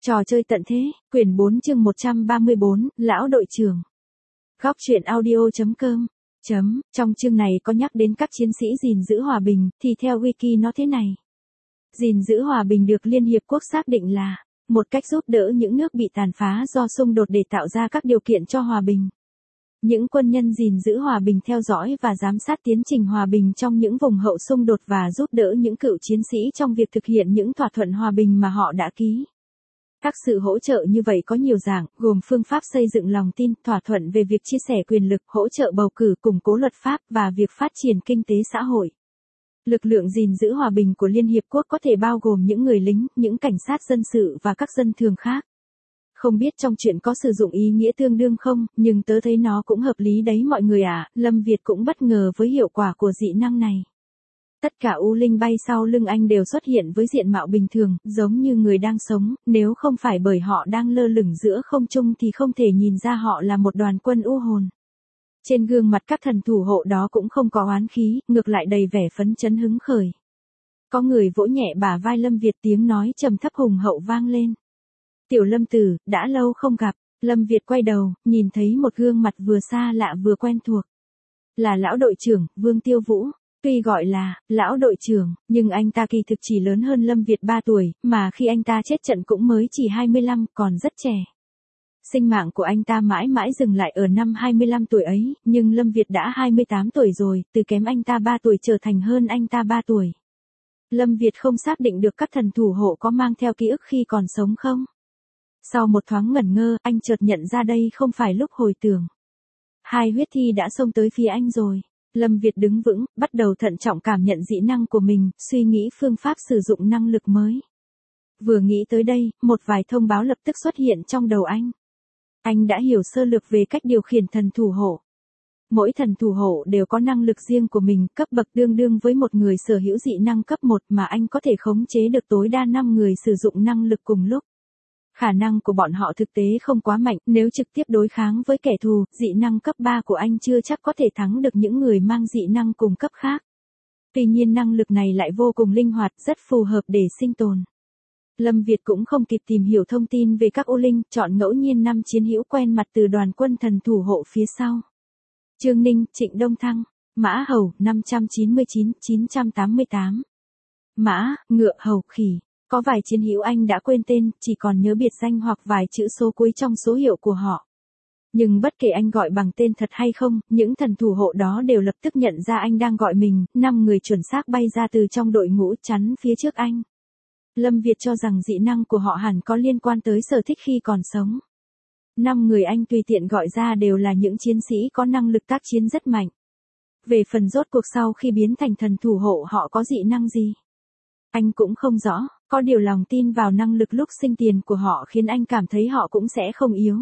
Trò chơi tận thế, quyển 4 chương 134, Lão đội trưởng. Góc truyện audio.com. Trong chương này có nhắc đến các chiến sĩ gìn giữ hòa bình, thì theo wiki nó thế này. Gìn giữ hòa bình được Liên Hiệp Quốc xác định là một cách giúp đỡ những nước bị tàn phá do xung đột để tạo ra các điều kiện cho hòa bình. Những quân nhân gìn giữ hòa bình theo dõi và giám sát tiến trình hòa bình trong những vùng hậu xung đột và giúp đỡ những cựu chiến sĩ trong việc thực hiện những thỏa thuận hòa bình mà họ đã ký. Các sự hỗ trợ như vậy có nhiều dạng, gồm phương pháp xây dựng lòng tin, thỏa thuận về việc chia sẻ quyền lực, hỗ trợ bầu cử, củng cố luật pháp và việc phát triển kinh tế xã hội. Lực lượng gìn giữ hòa bình của Liên Hiệp Quốc có thể bao gồm những người lính, những cảnh sát dân sự và các dân thường khác. Không biết trong chuyện có sử dụng ý nghĩa tương đương không, nhưng tớ thấy nó cũng hợp lý đấy mọi người ạ. Lâm Việt cũng bất ngờ với hiệu quả của dị năng này. Tất cả U Linh bay sau lưng anh đều xuất hiện với diện mạo bình thường, giống như người đang sống, nếu không phải bởi họ đang lơ lửng giữa không trung thì không thể nhìn ra họ là một đoàn quân U hồn. Trên gương mặt các thần thủ hộ đó cũng không có oán khí, ngược lại đầy vẻ phấn chấn hứng khởi. Có người vỗ nhẹ bả vai Lâm Việt, tiếng nói trầm thấp hùng hậu vang lên. Tiểu Lâm tử, đã lâu không gặp. Lâm Việt quay đầu, nhìn thấy một gương mặt vừa xa lạ vừa quen thuộc. Là lão đội trưởng, Vương Tiêu Vũ. Tuy gọi là lão đội trưởng, nhưng anh ta kỳ thực chỉ lớn hơn Lâm Việt 3 tuổi, mà khi anh ta chết trận cũng mới chỉ 25, còn rất trẻ. Sinh mạng của anh ta mãi mãi dừng lại ở năm 25 tuổi ấy, nhưng Lâm Việt đã 28 tuổi rồi, từ kém anh ta 3 tuổi trở thành hơn anh ta 3 tuổi. Lâm Việt không xác định được các thần thủ hộ có mang theo ký ức khi còn sống không. Sau một thoáng ngẩn ngơ, anh chợt nhận ra đây không phải lúc hồi tưởng. Hai huyết thi đã xông tới phía anh rồi. Lâm Việt đứng vững, bắt đầu thận trọng cảm nhận dị năng của mình, suy nghĩ phương pháp sử dụng năng lực mới. Vừa nghĩ tới đây, một vài thông báo lập tức xuất hiện trong đầu anh. Anh đã hiểu sơ lược về cách điều khiển thần thủ hộ. Mỗi thần thủ hộ đều có năng lực riêng của mình, cấp bậc tương đương với một người sở hữu dị năng cấp 1 mà anh có thể khống chế được tối đa 5 người sử dụng năng lực cùng lúc. Khả năng của bọn họ thực tế không quá mạnh, nếu trực tiếp đối kháng với kẻ thù, dị năng cấp 3 của anh chưa chắc có thể thắng được những người mang dị năng cùng cấp khác. Tuy nhiên năng lực này lại vô cùng linh hoạt, rất phù hợp để sinh tồn. Lâm Việt cũng không kịp tìm hiểu thông tin về các U Linh, chọn ngẫu nhiên 5 chiến hữu quen mặt từ đoàn quân thần thủ hộ phía sau. Trương Ninh, Trịnh Đông Thăng, Mã Hầu, 599-988. Mã, ngựa, hầu, khỉ. Có vài chiến hữu anh đã quên tên, chỉ còn nhớ biệt danh hoặc vài chữ số cuối trong số hiệu của họ. Nhưng bất kể anh gọi bằng tên thật hay không, những thần thủ hộ đó đều lập tức nhận ra anh đang gọi mình. 5 người chuẩn xác bay ra từ trong đội ngũ chắn phía trước anh. Lâm Việt cho rằng dị năng của họ hẳn có liên quan tới sở thích khi còn sống. 5 người anh tùy tiện gọi ra đều là những chiến sĩ có năng lực tác chiến rất mạnh. Về phần rốt cuộc sau khi biến thành thần thủ hộ họ có dị năng gì? Anh cũng không rõ, có điều lòng tin vào năng lực lúc sinh tiền của họ khiến anh cảm thấy họ cũng sẽ không yếu.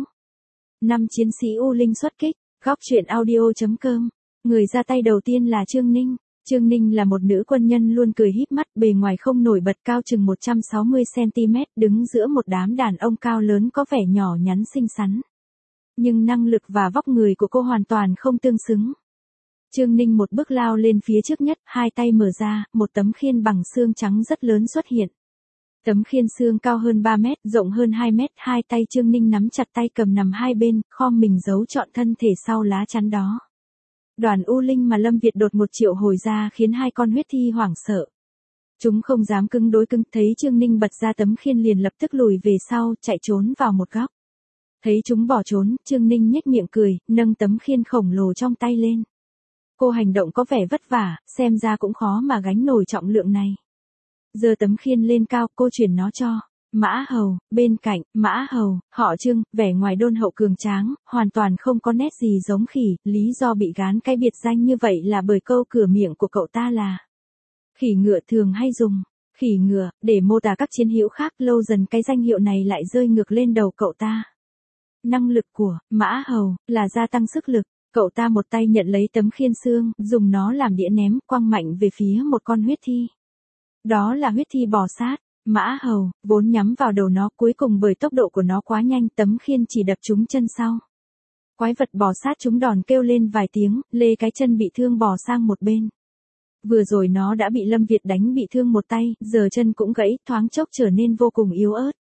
5 chiến sĩ U Linh xuất kích, góc truyện audio.com. Người ra tay đầu tiên là Trương Ninh. Trương Ninh là một nữ quân nhân luôn cười híp mắt, bề ngoài không nổi bật, cao chừng 160cm, đứng giữa một đám đàn ông cao lớn có vẻ nhỏ nhắn xinh xắn. Nhưng năng lực và vóc người của cô hoàn toàn không tương xứng. Trương Ninh một bước lao lên phía trước nhất, hai tay mở ra, một tấm khiên bằng xương trắng rất lớn xuất hiện. Tấm khiên xương cao hơn 3 mét, rộng hơn 2 mét, hai tay Trương Ninh nắm chặt tay cầm nằm hai bên, khom mình giấu trọn thân thể sau lá chắn đó. Đoàn U Linh mà Lâm Việt đột một triệu hồi ra khiến hai con huyết thi hoảng sợ. Chúng không dám cứng đối cứng, thấy Trương Ninh bật ra tấm khiên liền lập tức lùi về sau, chạy trốn vào một góc. Thấy chúng bỏ trốn, Trương Ninh nhếch miệng cười, nâng tấm khiên khổng lồ trong tay lên. Cô hành động có vẻ vất vả, xem ra cũng khó mà gánh nổi trọng lượng này. Giơ tấm khiên lên cao, cô chuyển nó cho Mã Hầu. Bên cạnh Mã Hầu, họ Trương, vẻ ngoài đôn hậu cường tráng, hoàn toàn không có nét gì giống khỉ. Lý do bị gán cái biệt danh như vậy là bởi câu cửa miệng của cậu ta là khỉ ngựa, thường hay dùng khỉ ngựa để mô tả các chiến hữu khác. Lâu dần cái danh hiệu này lại rơi ngược lên đầu cậu ta. Năng lực của Mã Hầu là gia tăng sức lực. Cậu ta một tay nhận lấy tấm khiên xương, dùng nó làm đĩa ném, quăng mạnh về phía một con huyết thi. Đó là huyết thi bò sát. Mã Hầu vốn nhắm vào đầu nó, cuối cùng bởi tốc độ của nó quá nhanh, tấm khiên chỉ đập trúng chân sau. Quái vật bò sát trúng đòn kêu lên vài tiếng, lê cái chân bị thương bò sang một bên. Vừa rồi nó đã bị Lâm Việt đánh bị thương một tay, giờ chân cũng gãy, thoáng chốc trở nên vô cùng yếu ớt.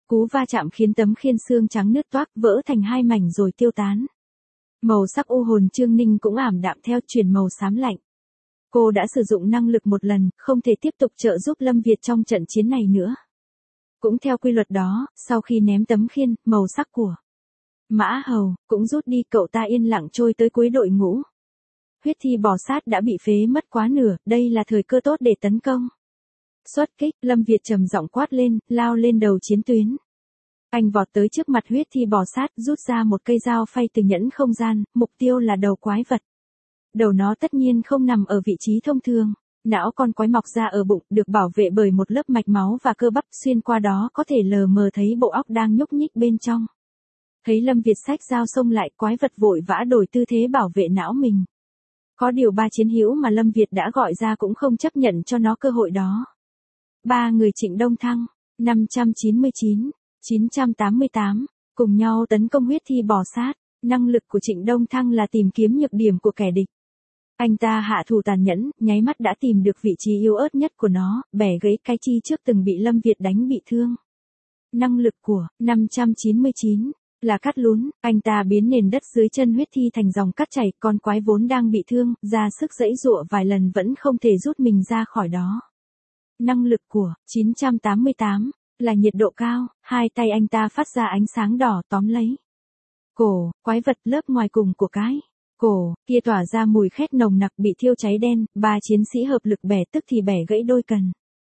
Cú va chạm khiến tấm khiên xương trắng nứt toác vỡ thành hai mảnh rồi tiêu tán. Màu sắc u hồn Trương Ninh cũng ảm đạm theo chuyển màu xám lạnh. Cô đã sử dụng năng lực một lần, không thể tiếp tục trợ giúp Lâm Việt trong trận chiến này nữa. Cũng theo quy luật đó, sau khi ném tấm khiên, màu sắc của Mã Hầu cũng rút đi, cậu ta yên lặng trôi tới cuối đội ngũ. Huyết thi bò sát đã bị phế mất quá nửa, đây là thời cơ tốt để tấn công. Xuất kích, Lâm Việt trầm giọng quát lên, lao lên đầu chiến tuyến. Anh vọt tới trước mặt huyết thi bò sát, rút ra một cây dao phay từ nhẫn không gian, mục tiêu là đầu quái vật. Đầu nó tất nhiên không nằm ở vị trí thông thường. Não con quái mọc ra ở bụng, được bảo vệ bởi một lớp mạch máu và cơ bắp, xuyên qua đó có thể lờ mờ thấy bộ óc đang nhúc nhích bên trong. Thấy Lâm Việt xách dao xông lại, quái vật vội vã đổi tư thế bảo vệ não mình. Có điều ba chiến hữu mà Lâm Việt đã gọi ra cũng không chấp nhận cho nó cơ hội đó. Ba người Trịnh Đông Thăng, 599, 988, cùng nhau tấn công huyết thi bò sát. Năng lực của Trịnh Đông Thăng là tìm kiếm nhược điểm của kẻ địch. Anh ta hạ thủ tàn nhẫn, nháy mắt đã tìm được vị trí yếu ớt nhất của nó, bẻ gãy cái chi trước từng bị Lâm Việt đánh bị thương. Năng lực của 599 là cắt lún, anh ta biến nền đất dưới chân huyết thi thành dòng cắt chảy, con quái vốn đang bị thương, ra sức giãy giụa vài lần vẫn không thể rút mình ra khỏi đó. Năng lực của 988 là nhiệt độ cao, hai tay anh ta phát ra ánh sáng đỏ tóm lấy cổ quái vật, lớp ngoài cùng của cái cổ kia tỏa ra mùi khét nồng nặc bị thiêu cháy đen, ba chiến sĩ hợp lực bẻ tức thì bẻ gãy đôi cần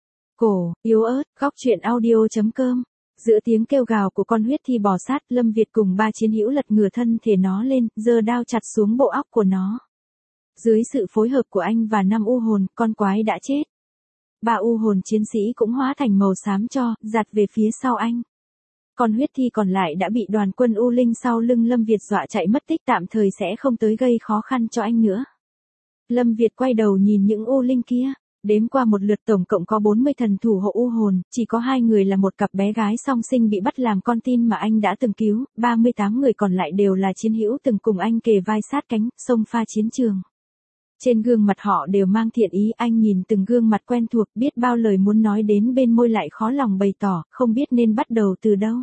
cổ yếu ớt. Góc truyện audio.com. Giữa tiếng kêu gào của con huyết thi bò sát, Lâm Việt cùng ba chiến hữu lật ngửa thân thể nó lên, giơ đao chặt xuống bộ óc của nó. Dưới sự phối hợp của anh và 5 u hồn, con quái đã chết. 3 u hồn chiến sĩ cũng hóa thành màu xám cho, giạt về phía sau anh. Còn huyết thi còn lại đã bị đoàn quân U Linh sau lưng Lâm Việt dọa chạy mất tích, tạm thời sẽ không tới gây khó khăn cho anh nữa. Lâm Việt quay đầu nhìn những U Linh kia, đếm qua một lượt tổng cộng có 40 thần thủ hộ U hồn, chỉ có 2 người là một cặp bé gái song sinh bị bắt làm con tin mà anh đã từng cứu, 38 người còn lại đều là chiến hữu từng cùng anh kề vai sát cánh, xông pha chiến trường. Trên gương mặt họ đều mang thiện ý, anh nhìn từng gương mặt quen thuộc, biết bao lời muốn nói đến bên môi lại khó lòng bày tỏ, không biết nên bắt đầu từ đâu.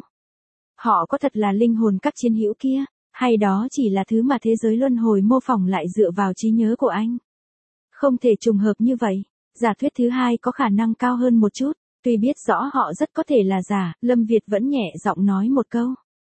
Họ có thật là linh hồn các chiến hữu kia, hay đó chỉ là thứ mà thế giới luân hồi mô phỏng lại dựa vào trí nhớ của anh? Không thể trùng hợp như vậy. Giả thuyết thứ hai có khả năng cao hơn một chút, tuy biết rõ họ rất có thể là giả, Lâm Việt vẫn nhẹ giọng nói một câu.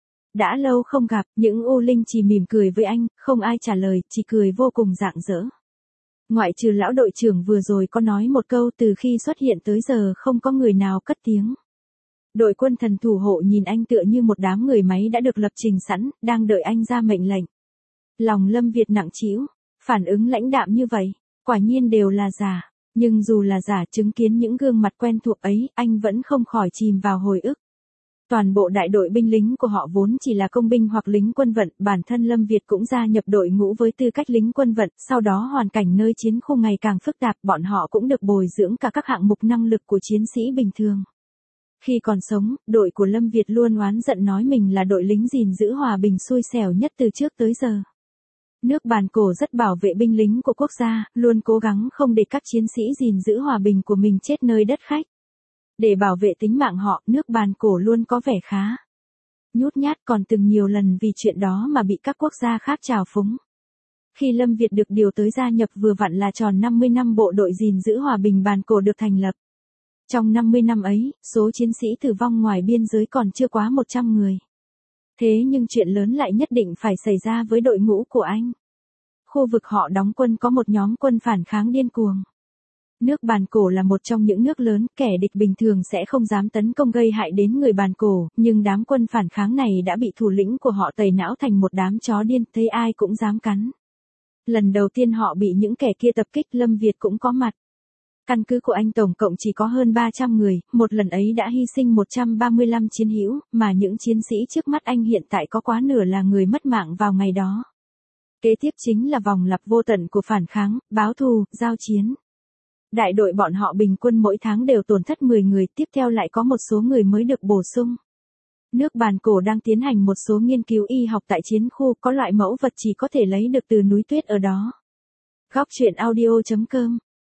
Đã lâu không gặp, những U Linh chỉ mỉm cười với anh, không ai trả lời, chỉ cười vô cùng rạng rỡ. Ngoại trừ lão đội trưởng vừa rồi có nói một câu, từ khi xuất hiện tới giờ không có người nào cất tiếng. Đội quân thần thủ hộ nhìn anh tựa như một đám người máy đã được lập trình sẵn, đang đợi anh ra mệnh lệnh. Lòng Lâm Việt nặng trĩu, phản ứng lãnh đạm như vậy, quả nhiên đều là giả. Nhưng dù là giả, chứng kiến những gương mặt quen thuộc ấy, anh vẫn không khỏi chìm vào hồi ức. Toàn bộ đại đội binh lính của họ vốn chỉ là công binh hoặc lính quân vận, bản thân Lâm Việt cũng gia nhập đội ngũ với tư cách lính quân vận, sau đó hoàn cảnh nơi chiến khu ngày càng phức tạp, bọn họ cũng được bồi dưỡng cả các hạng mục năng lực của chiến sĩ bình thường. Khi còn sống, đội của Lâm Việt luôn oán giận nói mình là đội lính gìn giữ hòa bình xui xẻo nhất từ trước tới giờ. Nước Bàn Cổ rất bảo vệ binh lính của quốc gia, luôn cố gắng không để các chiến sĩ gìn giữ hòa bình của mình chết nơi đất khách. Để bảo vệ tính mạng họ, nước Bàn Cổ luôn có vẻ khá nhút nhát, còn từng nhiều lần vì chuyện đó mà bị các quốc gia khác trào phúng. Khi Lâm Việt được điều tới gia nhập vừa vặn là tròn 50 năm bộ đội gìn giữ hòa bình Bàn Cổ được thành lập. Trong 50 năm ấy, số chiến sĩ tử vong ngoài biên giới còn chưa quá 100 người. Thế nhưng chuyện lớn lại nhất định phải xảy ra với đội ngũ của anh. Khu vực họ đóng quân có một nhóm quân phản kháng điên cuồng. Nước Bàn Cổ là một trong những nước lớn, kẻ địch bình thường sẽ không dám tấn công gây hại đến người Bàn Cổ, nhưng đám quân phản kháng này đã bị thủ lĩnh của họ tẩy não thành một đám chó điên, thấy ai cũng dám cắn. Lần đầu tiên họ bị những kẻ kia tập kích, Lâm Việt cũng có mặt. Căn cứ của anh tổng cộng chỉ có hơn 300 người, một lần ấy đã hy sinh 135 chiến hữu, mà những chiến sĩ trước mắt anh hiện tại có quá nửa là người mất mạng vào ngày đó. Kế tiếp chính là vòng lặp vô tận của phản kháng, báo thù, giao chiến. Đại đội bọn họ bình quân mỗi tháng đều tổn thất 10 người, tiếp theo lại có một số người mới được bổ sung. Nước Bàn Cổ đang tiến hành một số nghiên cứu y học tại chiến khu, có loại mẫu vật chỉ có thể lấy được từ núi tuyết ở đó. Góc truyện audio.com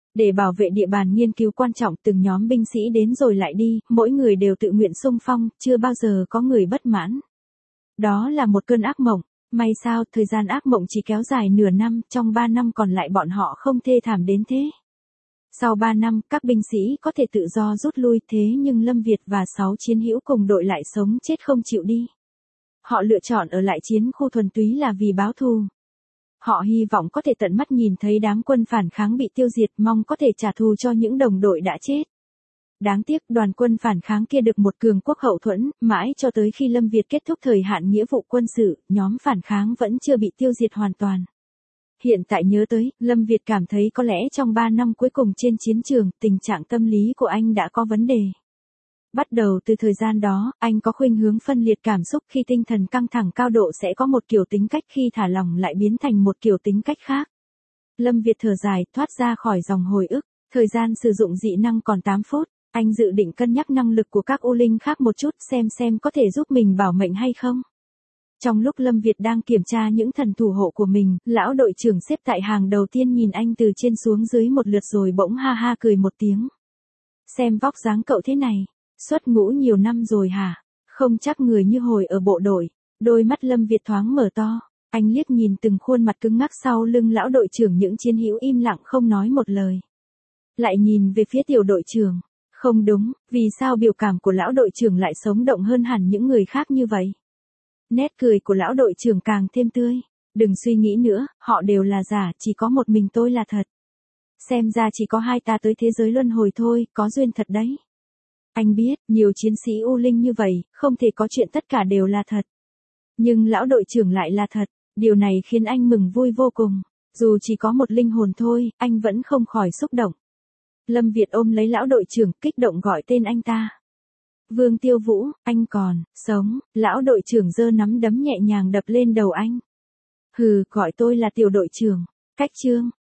Để bảo vệ địa bàn nghiên cứu quan trọng, từng nhóm binh sĩ đến rồi lại đi, mỗi người đều tự nguyện xung phong, chưa bao giờ có người bất mãn. Đó là một cơn ác mộng. May sao, thời gian ác mộng chỉ kéo dài nửa năm, trong 3 năm còn lại bọn họ không thê thảm đến thế. Sau 3 năm, các binh sĩ có thể tự do rút lui, thế nhưng Lâm Việt và 6 chiến hữu cùng đội lại sống chết không chịu đi. Họ lựa chọn ở lại chiến khu thuần túy là vì báo thù. Họ hy vọng có thể tận mắt nhìn thấy đám quân phản kháng bị tiêu diệt, mong có thể trả thù cho những đồng đội đã chết. Đáng tiếc đoàn quân phản kháng kia được một cường quốc hậu thuẫn, mãi cho tới khi Lâm Việt kết thúc thời hạn nghĩa vụ quân sự, nhóm phản kháng vẫn chưa bị tiêu diệt hoàn toàn. Hiện tại nhớ tới, Lâm Việt cảm thấy có lẽ trong 3 năm cuối cùng trên chiến trường, tình trạng tâm lý của anh đã có vấn đề. Bắt đầu từ thời gian đó, anh có khuynh hướng phân liệt cảm xúc, khi tinh thần căng thẳng cao độ sẽ có một kiểu tính cách, khi thả lỏng lại biến thành một kiểu tính cách khác. Lâm Việt thở dài, thoát ra khỏi dòng hồi ức. Thời gian sử dụng dị năng còn 8 phút. Anh dự định cân nhắc năng lực của các U Linh khác một chút, xem có thể giúp mình bảo mệnh hay không. Trong lúc Lâm Việt đang kiểm tra những thần thủ hộ của mình, lão đội trưởng xếp tại hàng đầu tiên nhìn anh từ trên xuống dưới một lượt rồi bỗng ha ha cười một tiếng. Xem vóc dáng cậu thế này, xuất ngũ nhiều năm rồi hả? Không chắc người như hồi ở bộ đội. Đôi mắt Lâm Việt thoáng mở to, anh liếc nhìn từng khuôn mặt cứng ngắc sau lưng lão đội trưởng, những chiến hữu im lặng không nói một lời. Lại nhìn về phía tiểu đội trưởng. Không đúng, vì sao biểu cảm của lão đội trưởng lại sống động hơn hẳn những người khác như vậy? Nét cười của lão đội trưởng càng thêm tươi. Đừng suy nghĩ nữa, họ đều là giả, chỉ có một mình tôi là thật. Xem ra chỉ có hai ta tới thế giới luân hồi thôi, có duyên thật đấy. Anh biết, nhiều chiến sĩ U Linh như vậy, không thể có chuyện tất cả đều là thật. Nhưng lão đội trưởng lại là thật, điều này khiến anh mừng vui vô cùng. Dù chỉ có một linh hồn thôi, anh vẫn không khỏi xúc động. Lâm Việt ôm lấy lão đội trưởng, kích động gọi tên anh ta. Vương Tiêu Vũ, anh còn sống. Lão đội trưởng giơ nắm đấm nhẹ nhàng đập lên đầu anh. Hừ, gọi tôi là tiểu đội trưởng. Cách chương.